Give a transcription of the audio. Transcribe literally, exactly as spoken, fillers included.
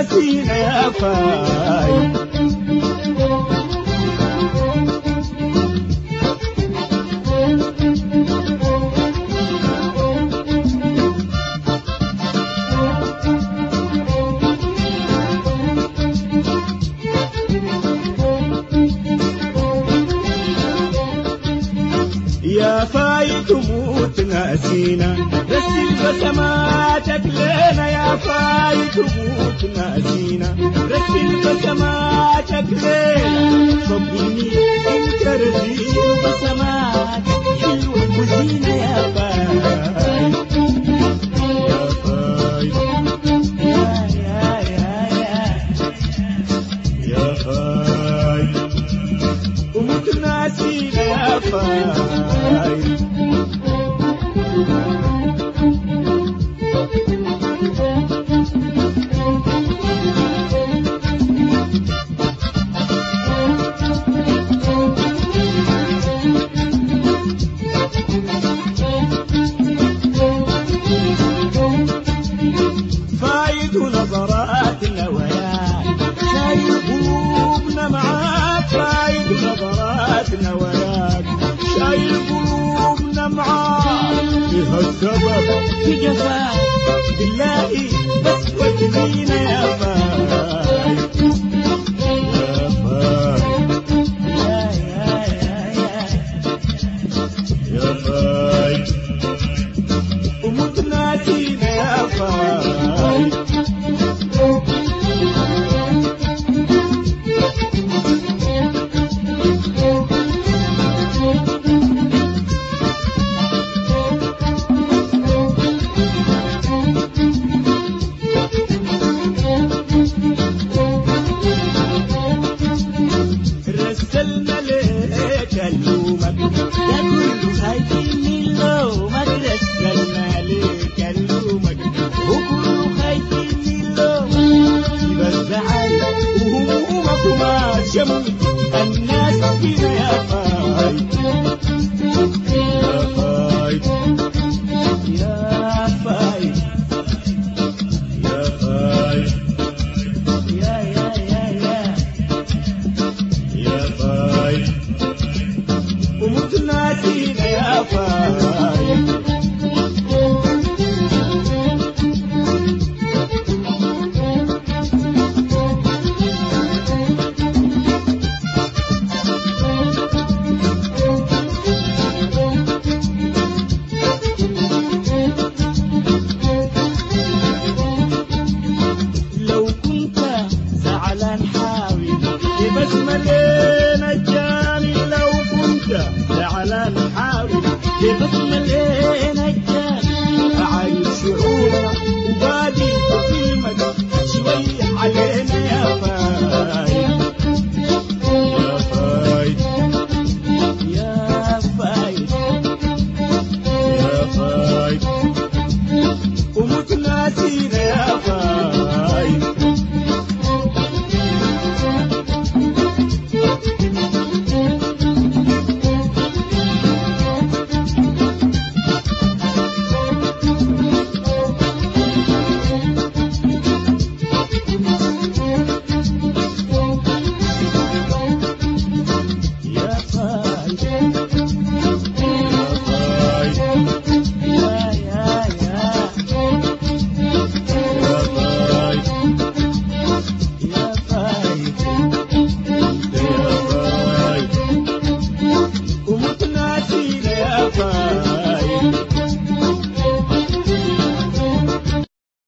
ناسينا يا فايد. يا فايت موت ناسينا رسل بسماتك لنا يا فايت موت ناسينا رسل بسماتك لنا صبني انت رزيل بسماتك حلوة وزينة يا فايت يا فايت يا يا يا يا يا فايت وموت ناسينا يا فايت. فايد ونظراتنا وياك شايل قلوبنا معاك فايد نظراتنا وياك شايل قلوبنا معاك فيها السبب في جفاك بالله